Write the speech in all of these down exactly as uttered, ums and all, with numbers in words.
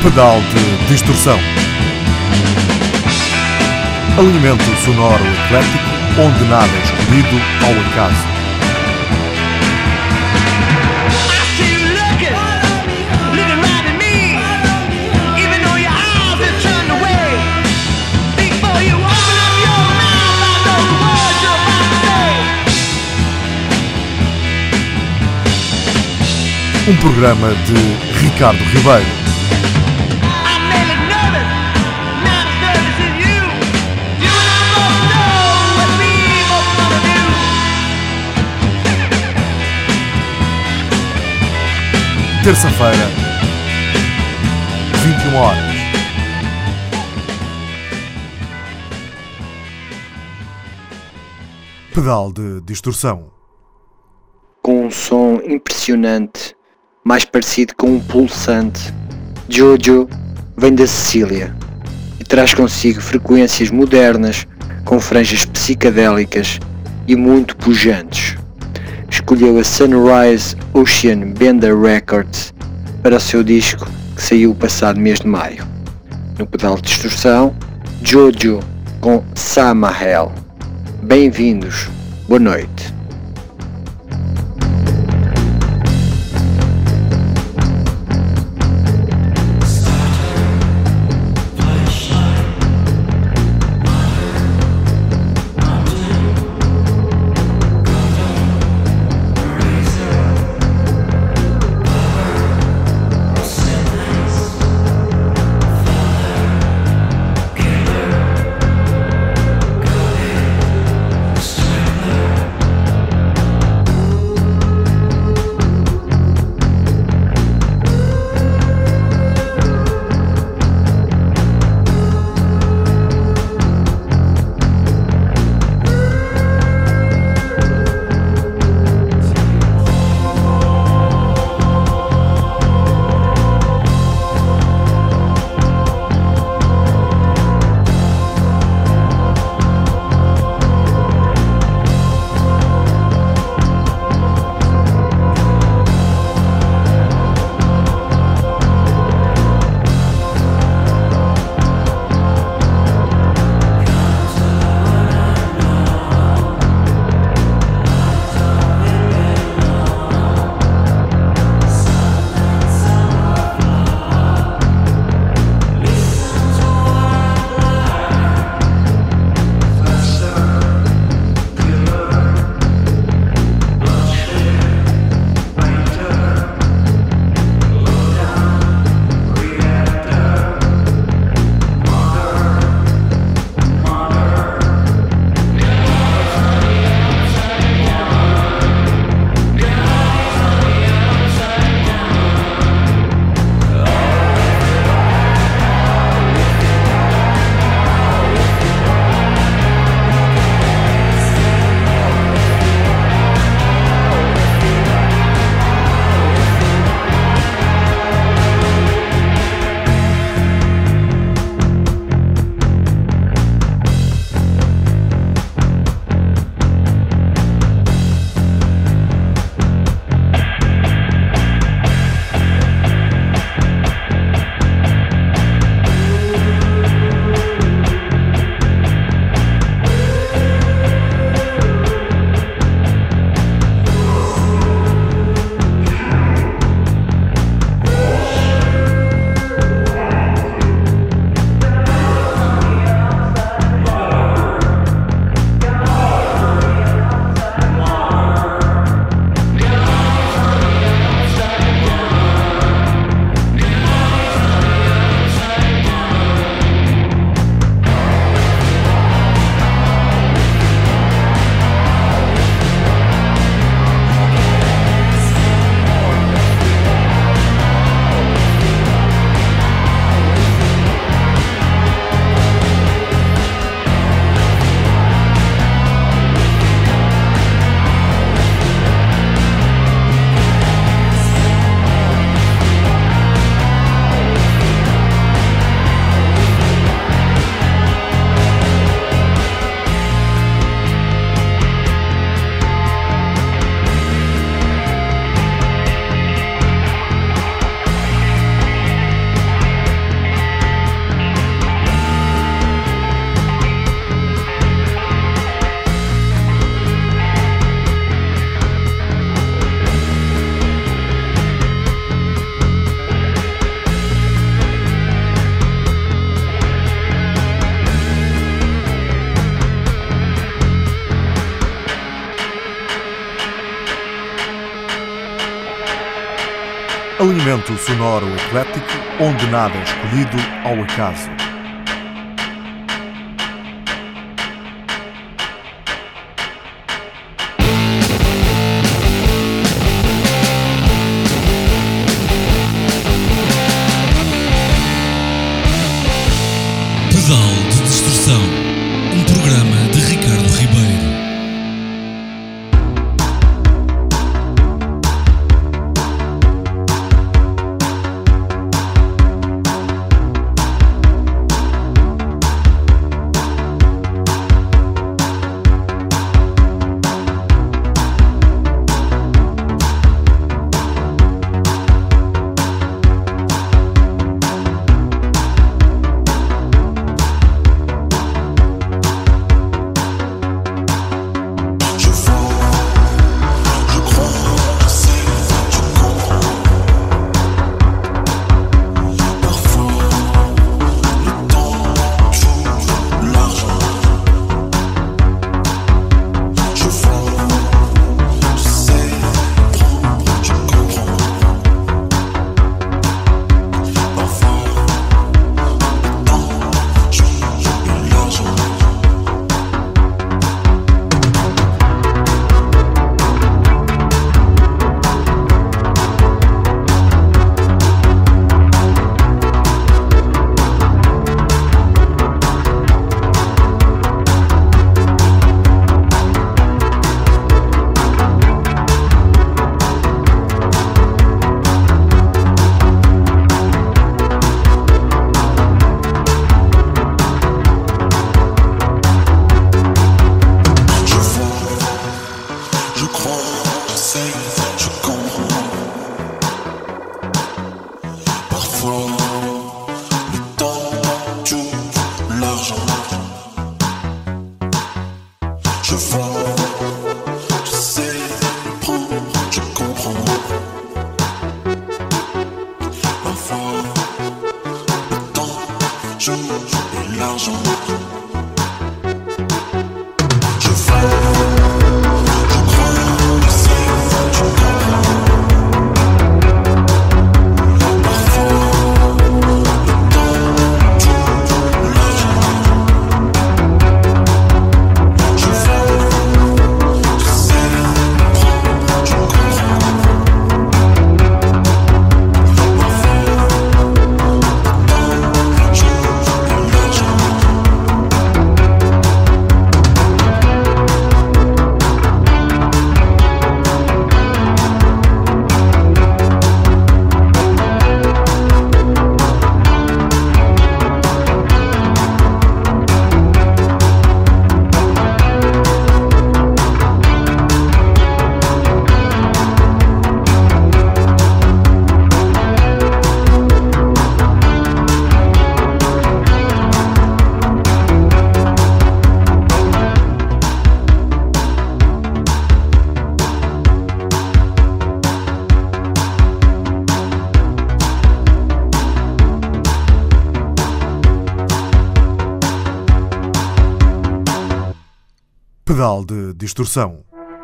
Pedal de distorção. Alimento sonoro eclético onde nada é escolhido ao acaso. Um programa de Ricardo Ribeiro. Terça-feira, vinte e uma horas. Pedal de distorção. Com um som impressionante, mais parecido com um pulsante, Jojo vem da Sicília e traz consigo frequências modernas com franjas psicadélicas e muito pujantes. Escolheu a Sunrise Ocean Bender Records para o seu disco que saiu passado mês de maio. No pedal de distorção, Jojo com Samael. Bem-vindos, boa noite. Alimento sonoro eclético, onde nada é escolhido ao acaso. Pedal de Distorção, um programa de Ricardo Ribeiro. Pedal de distorção.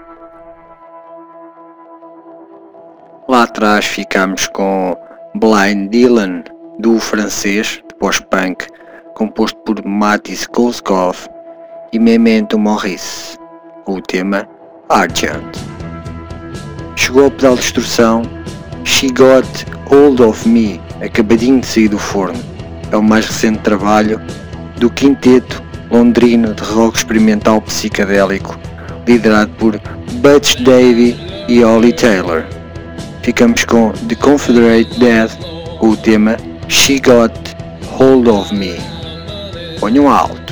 Lá atrás ficamos com Blind Dylan, do francês, de post-punk, composto por Matis Kolskov e Memento Maurice, com o tema Argent. Chegou ao pedal de distorção She Got Hold of Me, acabadinho de sair do forno. É o mais recente trabalho do quinteto londrino de rock experimental psicadélico, liderado por Butch Davie e Ollie Taylor. Ficamos com The Confederate Death, com o tema She Got Hold of Me. Ponham alto.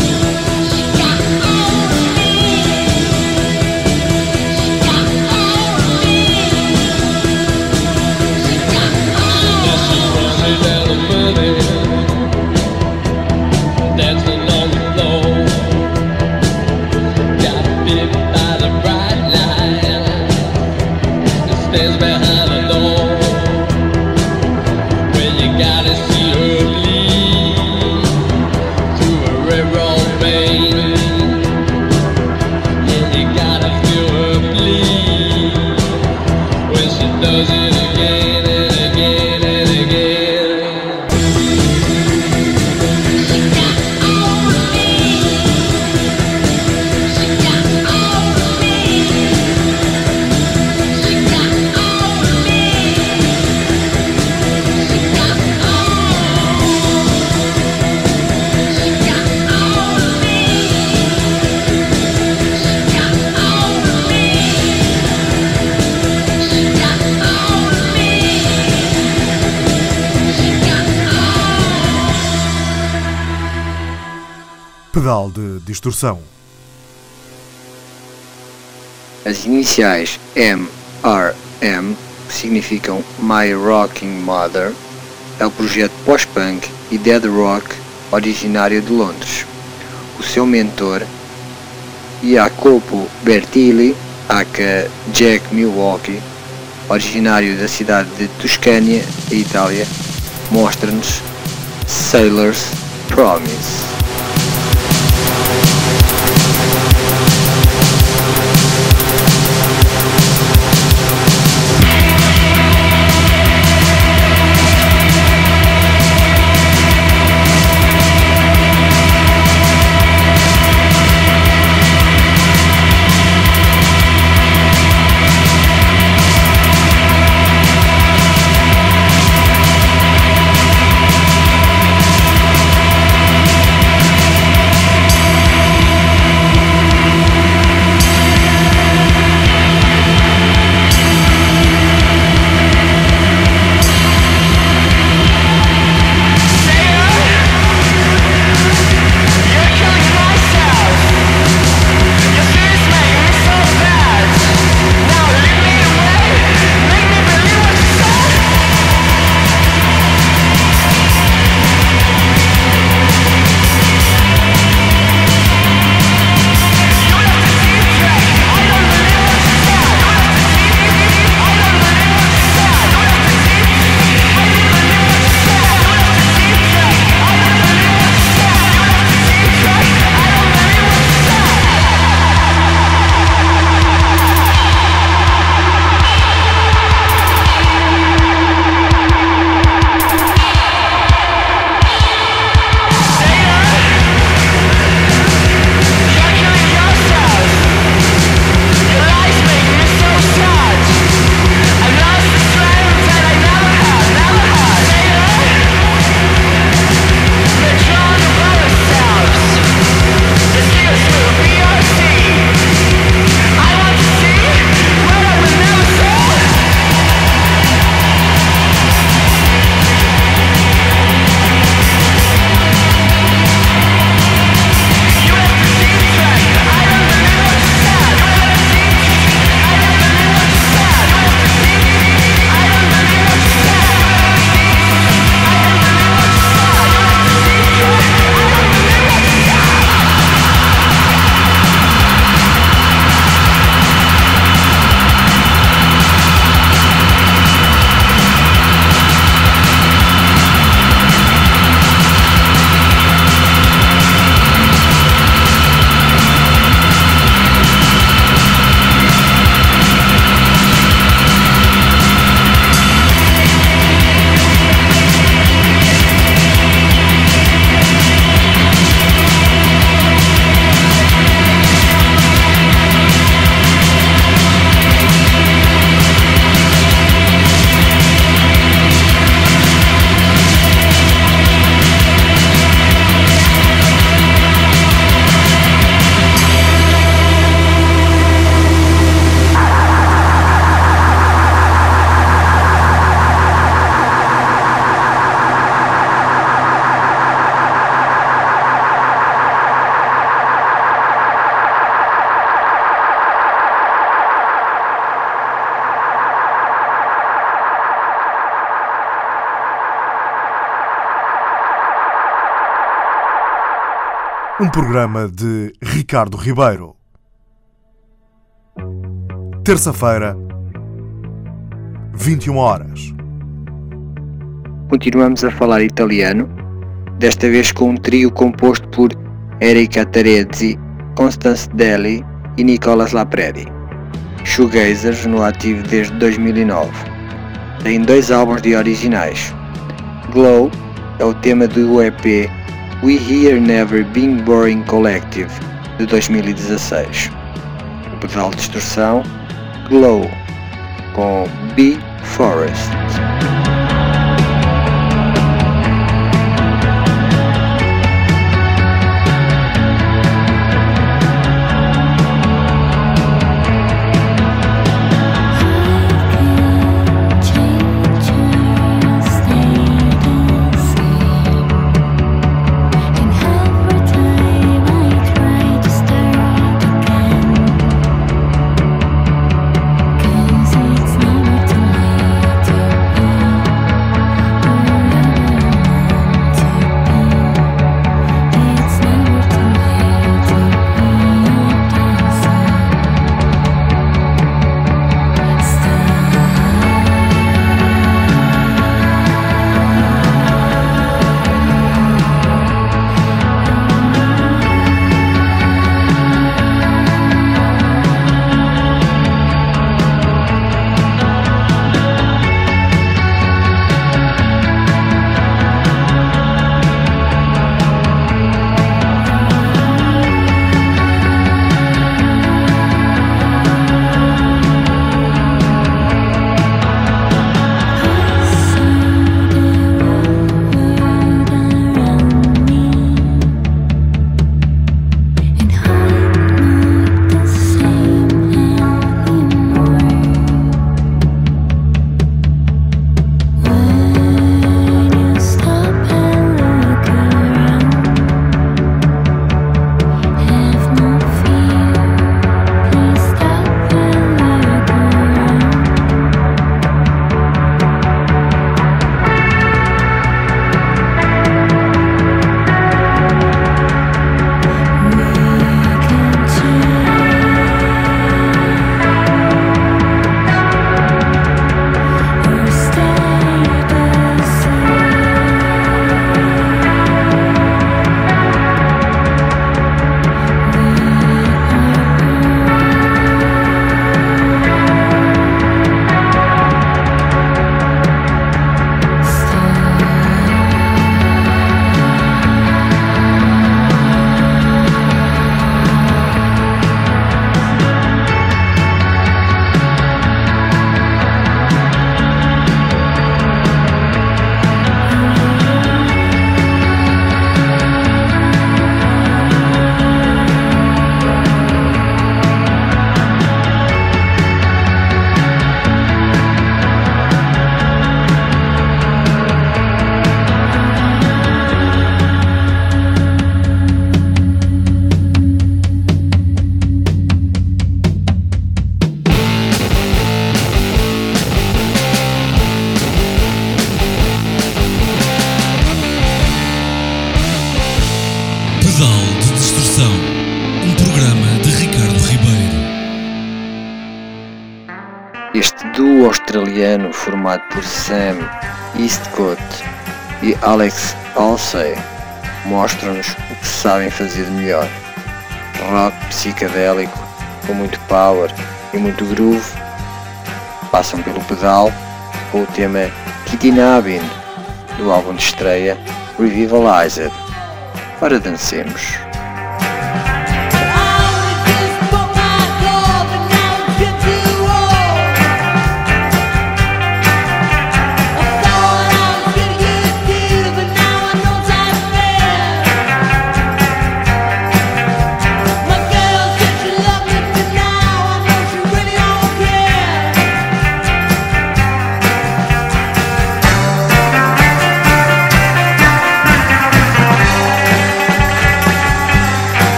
Oh stands behind the door. Well, you gotta see her bleed through a railroad vein. Yeah, you gotta feel her bleed when she does it again and again and again. She got all of me. She got all of me. She got all of me. She got all. She got all of me. She got all of me. She got all of me. She got all. Pedal de distorção. As iniciais M R M significam My Rocking Mother, é o projeto pós-punk e dead rock originário de Londres. O seu mentor, Jacopo Bertilli, aka Jack Milwaukee, originário da cidade de Toscânia, Itália, mostra-nos Sailor's Promise. Um programa de Ricardo Ribeiro. Terça-feira, vinte e uma horas. Continuamos a falar italiano, desta vez com um trio composto por Erika Terezzi, Constance Deli e Nicolas Lapredi. Shoegazers no ativo desde dois mil e nove. Tem dois álbuns de originais. Glow é o tema do E P We Here Never Been Boring Collective de dois mil e dezasseis. O pedal de distorção Glow com B Forest. Este duo australiano formado por Sam Eastcott e Alex Halsey mostram-nos o que sabem fazer de melhor. Rock psicadélico com muito power e muito groove. Passam pelo pedal com o tema Kidnapping do álbum de estreia Revivalized. Ora, dancemos.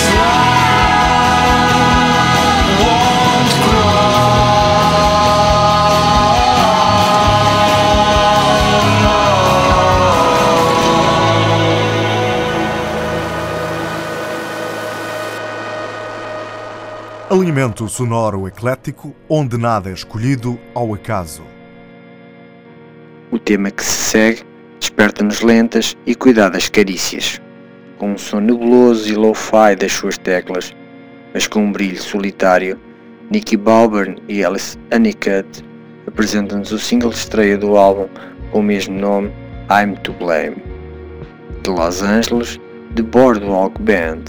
Alinhamento sonoro eclético, onde nada é escolhido ao acaso. O tema que se segue desperta-nos lentas e cuidadas carícias, com um som nebuloso e lo-fi das suas teclas, mas com um brilho solitário. Nicky Balburn e Alice Honeycutt apresentam-nos o single de estreia do álbum com o mesmo nome, I'm to Blame. De Los Angeles, The Boardwalk Band.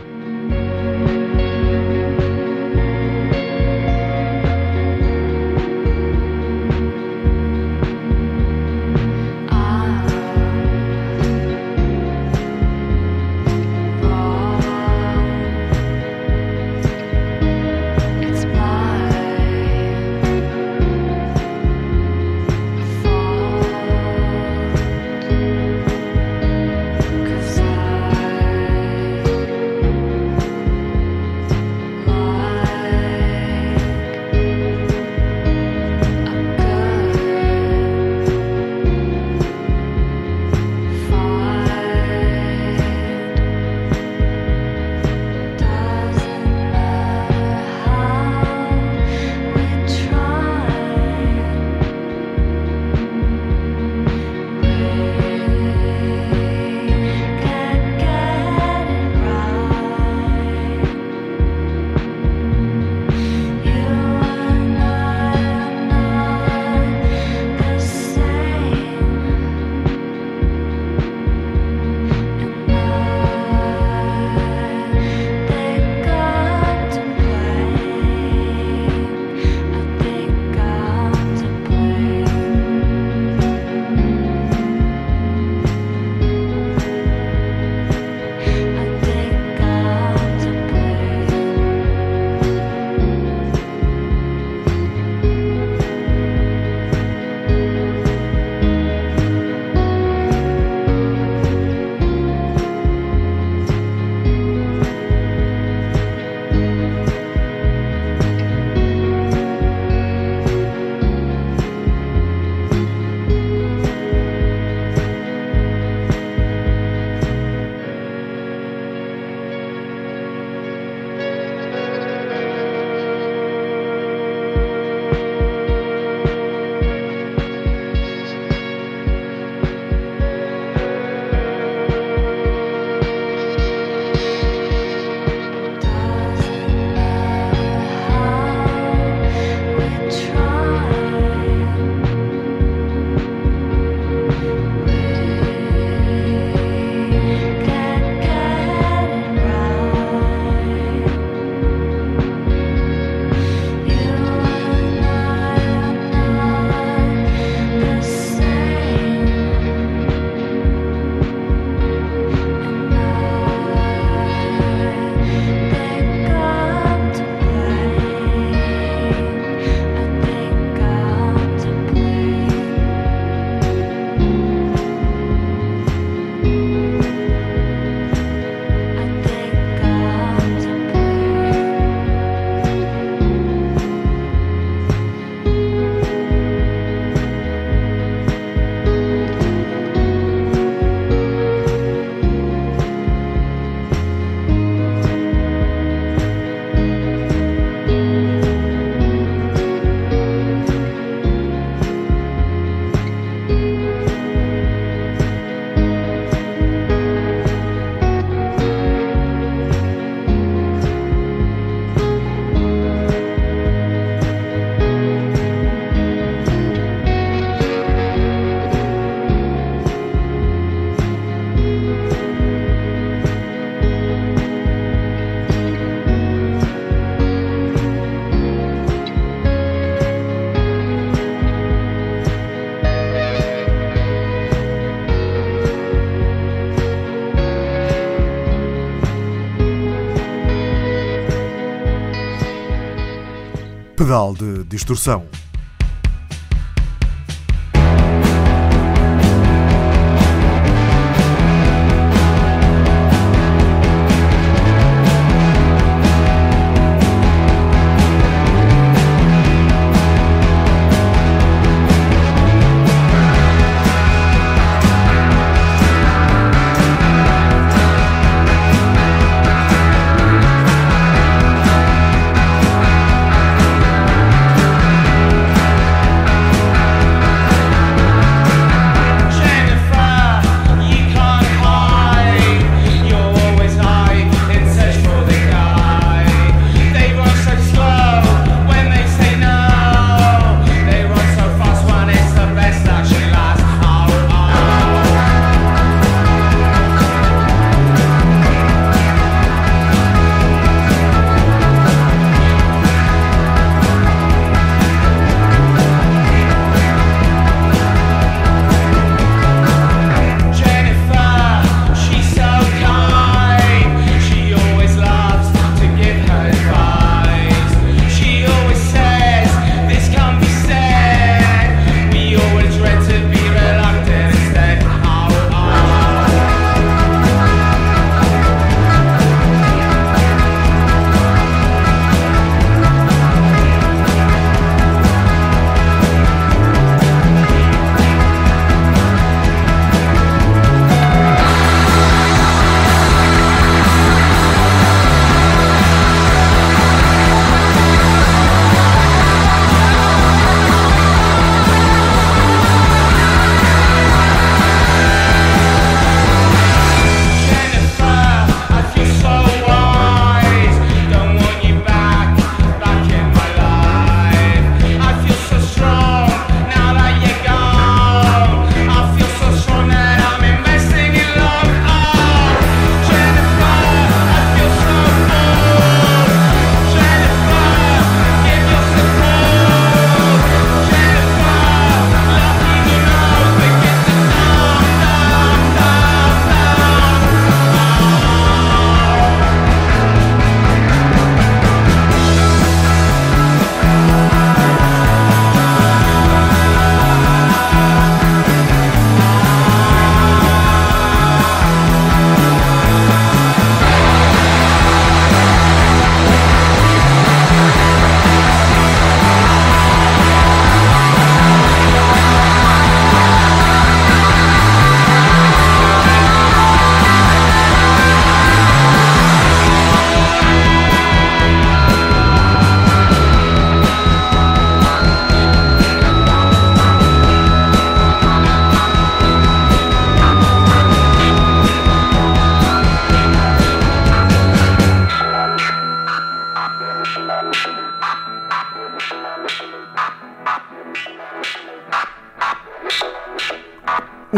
Pedal de distorção.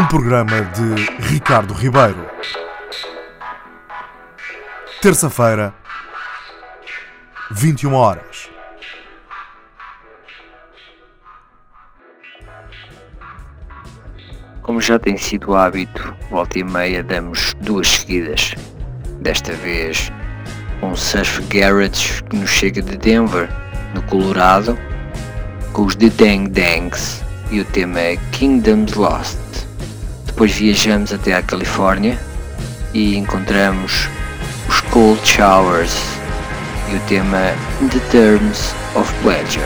programa de Ricardo Ribeiro. Terça-feira, vinte e uma horas. Como já tem sido hábito, volta e meia damos duas seguidas. Desta vez, um surf garage que nos chega de Denver, no Colorado, com os The Dang Dangs, e o tema é Kingdoms Lost. Depois viajamos até à Califórnia e encontramos os Cold Showers e o tema In the Terms of Pleasure.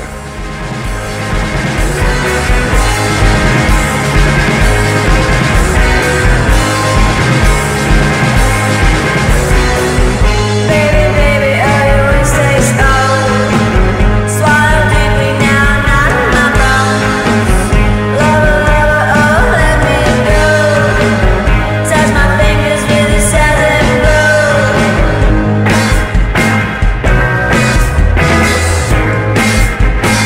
We'll be right back.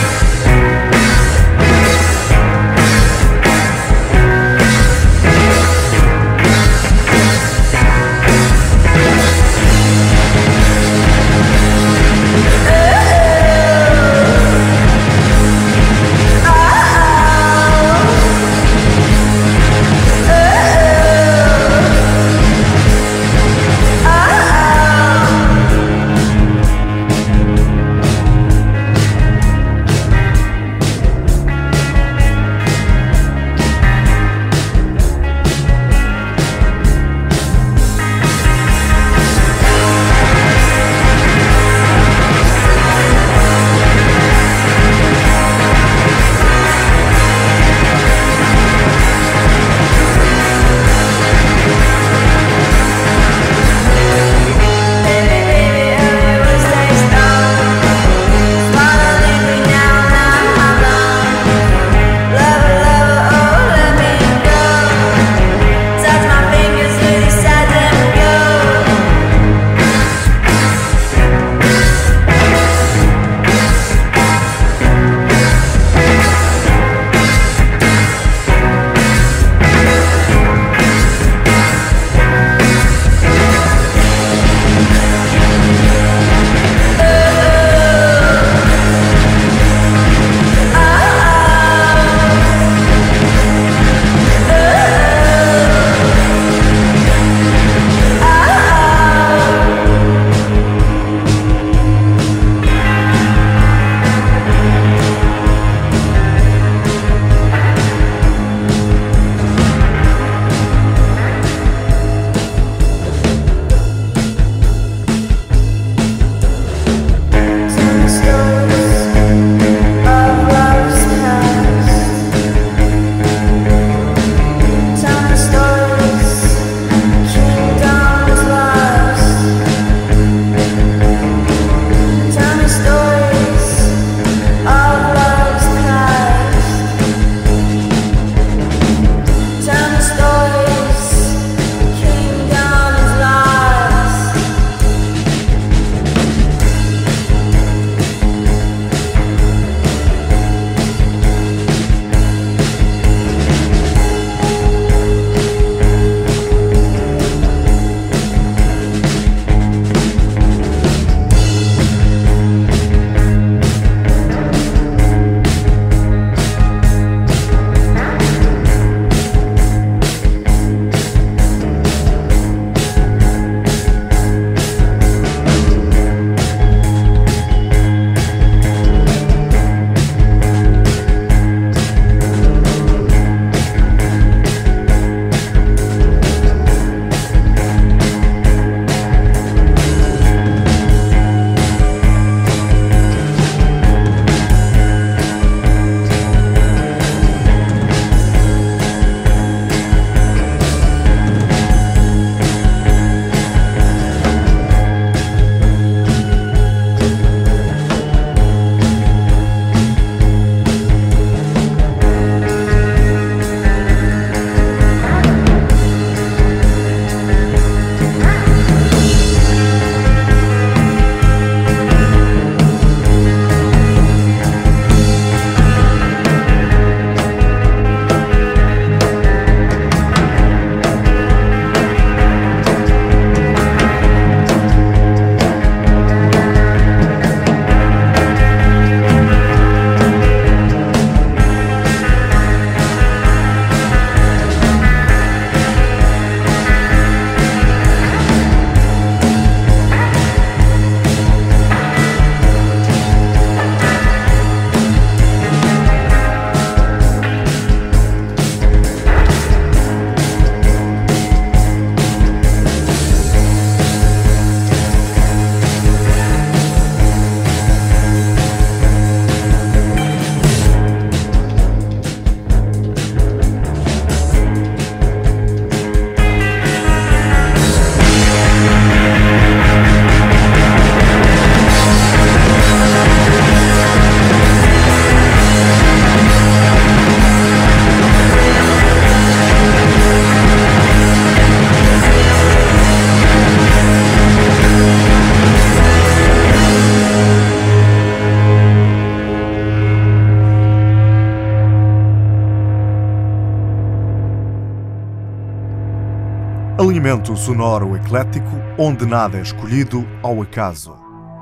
experimento sonoro eclético onde nada é escolhido ao acaso.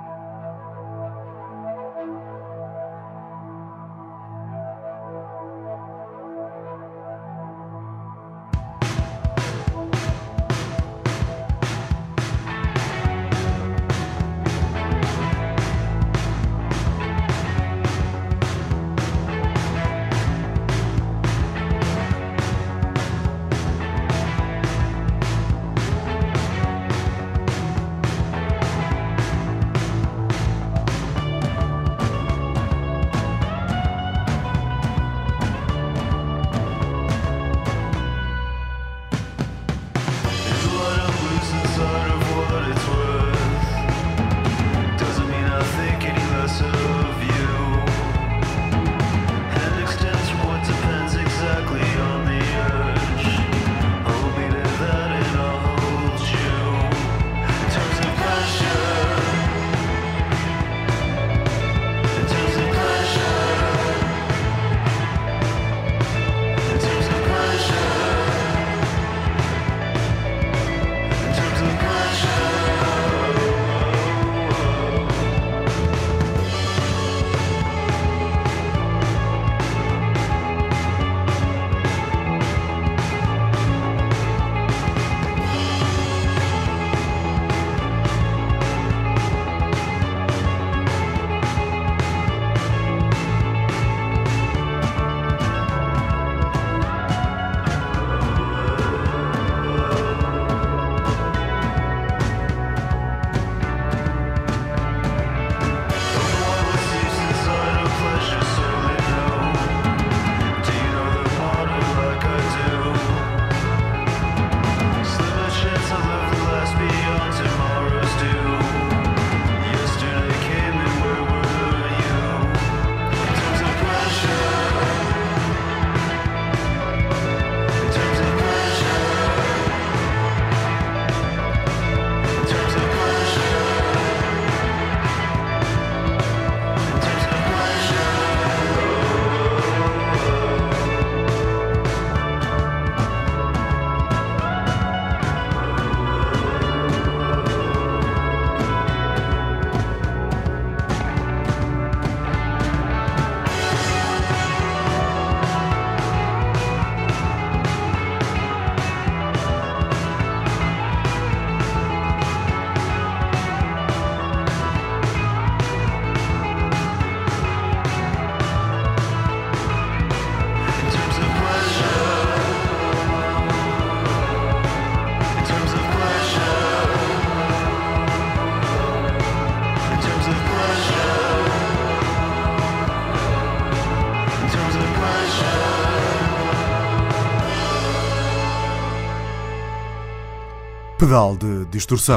Pedal de distorção.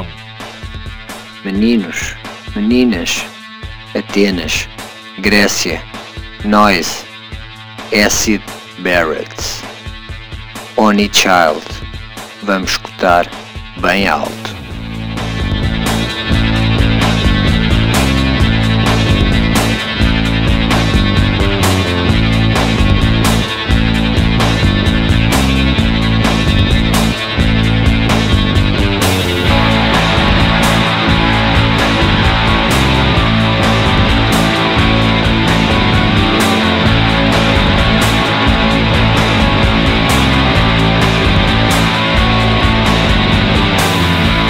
Meninos, meninas, Atenas, Grécia, Noise, Acid Barrett, Oni Child. Vamos escutar bem alto. We'll be right back.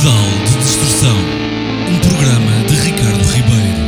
Pedal de Destrução, um programa de Ricardo Ribeiro.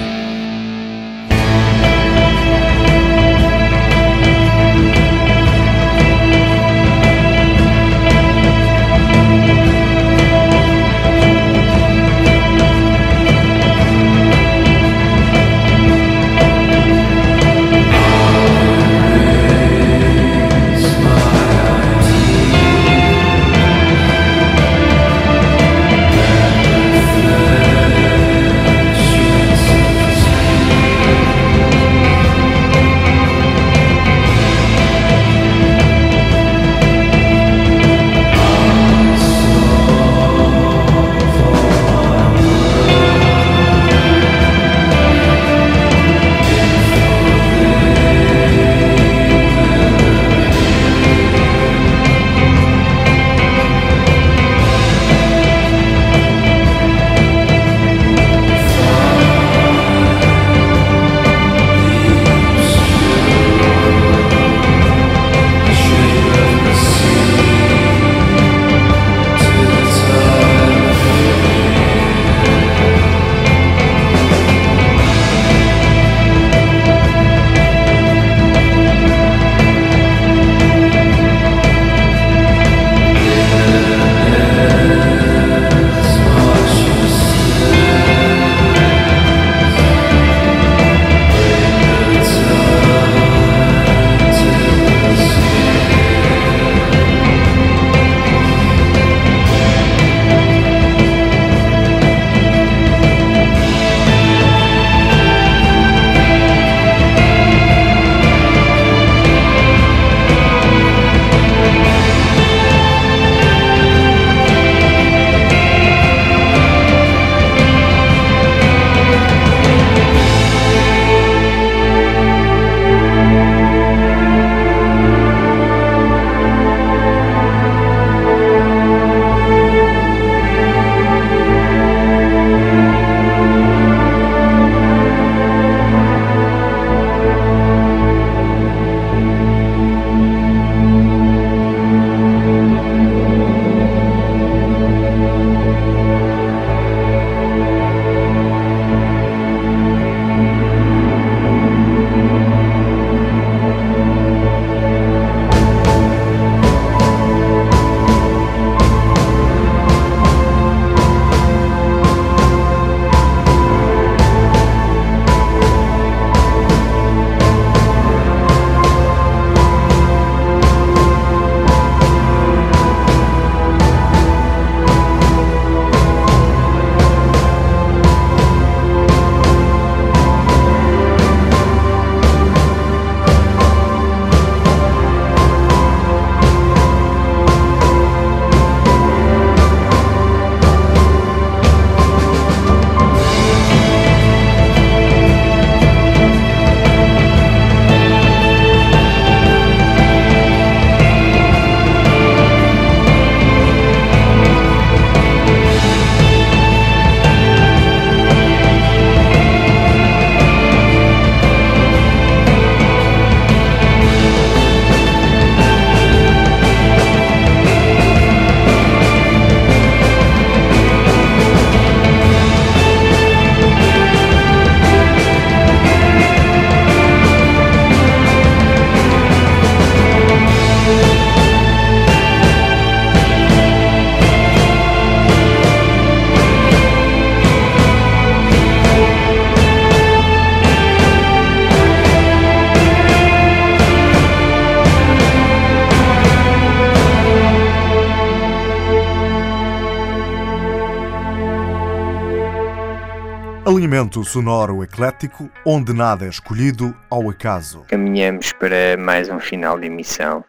Alinhamento sonoro eclético, onde nada é escolhido ao acaso. Caminhamos para mais um final de emissão.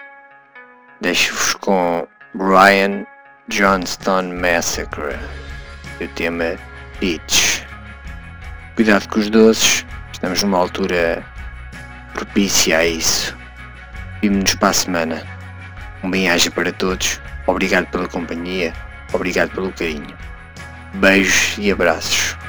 Deixo-vos com Brian Johnstone Massacre e o tema Peach. Cuidado com os doces, estamos numa altura propícia a isso. Vemo-nos para a semana. Um bem-aja para todos, obrigado pela companhia, obrigado pelo carinho. Beijos e abraços.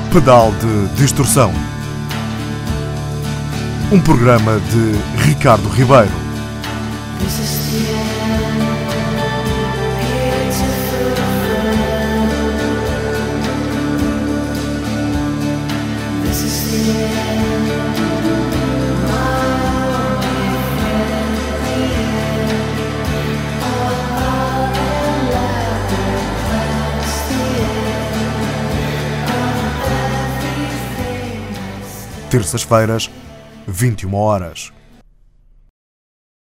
Pedal de Distorção. Um programa de Ricardo Ribeiro. Terças-feiras, vinte e uma horas.